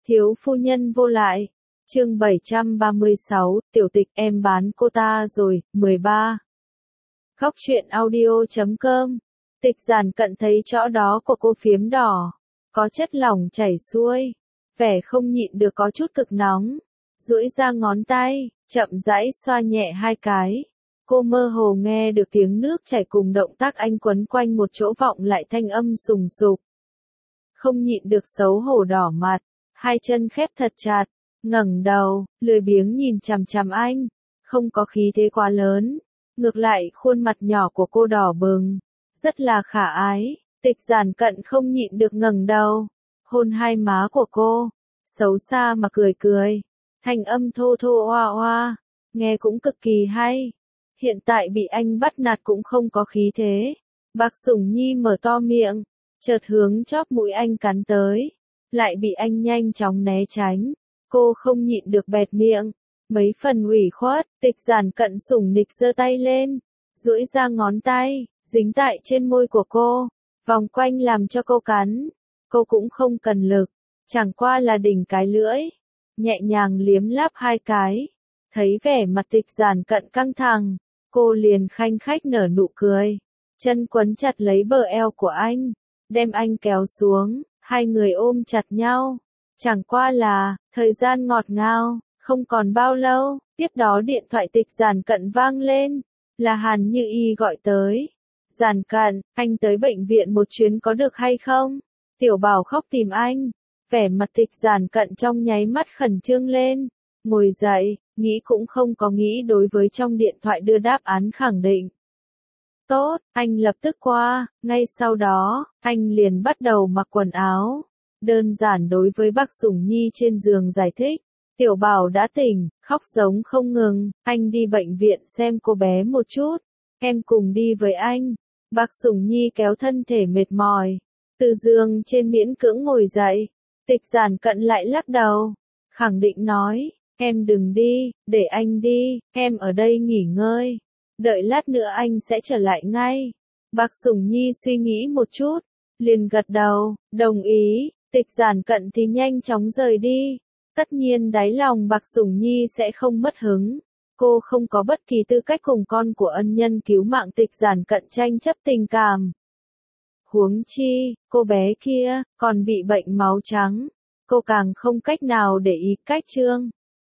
Thiếu phu nhân vô lại. Chương 736, tiểu tịch em bán cô ta rồi, 13. Góc truyện audio.com. Tịch Giản Cận thấy chỗ đó của cô phiếm đỏ, có chất lỏng chảy xuôi, vẻ không nhịn được có chút cực nóng, duỗi ra ngón tay, chậm rãi xoa nhẹ hai cái. Cô mơ hồ nghe được tiếng nước chảy cùng động tác anh quấn quanh một chỗ vọng lại thanh âm sùng sục. Không nhịn được xấu hổ đỏ mặt, hai chân khép thật chặt, ngẩng đầu, lười biếng nhìn chằm chằm anh, không có khí thế quá lớn, ngược lại khuôn mặt nhỏ của cô đỏ bừng, rất là khả ái. Tịch Giản Cận không nhịn được ngẩng đầu, hôn hai má của cô, xấu xa mà cười cười, thanh âm thô thô oa oa, nghe cũng cực kỳ hay. Hiện tại bị anh bắt nạt cũng không có khí thế. Bạc Sủng Nhi mở to miệng, chợt hướng chóp mũi anh cắn tới, lại bị anh nhanh chóng né tránh. Cô không nhịn được bẹt miệng, mấy phần ủy khuất. Tịch Giản Cận sủng nịch giơ tay lên, duỗi ra ngón tay, dính tại trên môi của cô, vòng quanh làm cho cô cắn. Cô cũng không cần lực, chẳng qua là đỉnh cái lưỡi, nhẹ nhàng liếm láp hai cái. Thấy vẻ mặt Tịch Giản Cận căng thẳng, cô liền khanh khách nở nụ cười, chân quấn chặt lấy bờ eo của anh, đem anh kéo xuống, hai người ôm chặt nhau. Chẳng qua là, thời gian ngọt ngào, không còn bao lâu, tiếp đó điện thoại Tịch Giản Cận vang lên, là Hàn Như Y gọi tới. Giản Cận, anh tới bệnh viện một chuyến có được hay không? Tiểu Bảo khóc tìm anh. Vẻ mặt Tịch Giản Cận trong nháy mắt khẩn trương lên, ngồi dậy, nghĩ cũng không có nghĩ đối với trong điện thoại đưa đáp án khẳng định. Tốt, anh lập tức qua. Ngay sau đó, anh liền bắt đầu mặc quần áo. Đơn giản đối với Bác Sủng Nhi trên giường giải thích. Tiểu Bảo đã tỉnh, khóc giống không ngừng. Anh đi bệnh viện xem cô bé một chút. Em cùng đi với anh. Bác Sủng Nhi kéo thân thể mệt mỏi, từ giường trên miễn cưỡng ngồi dậy. Tịch Giản Cận lại lắc đầu, khẳng định nói, em đừng đi, để anh đi, em ở đây nghỉ ngơi. Đợi lát nữa anh sẽ trở lại ngay. Bác Sủng Nhi suy nghĩ một chút, liền gật đầu, đồng ý. Tịch Giản Cận thì nhanh chóng rời đi. Tất nhiên đáy lòng Bạc Sủng Nhi sẽ không mất hứng. Cô không có bất kỳ tư cách cùng con của ân nhân cứu mạng Tịch Giản Cận tranh chấp tình cảm. Huống chi, cô bé kia, còn bị bệnh máu trắng. Cô càng không cách nào để ý cách trương.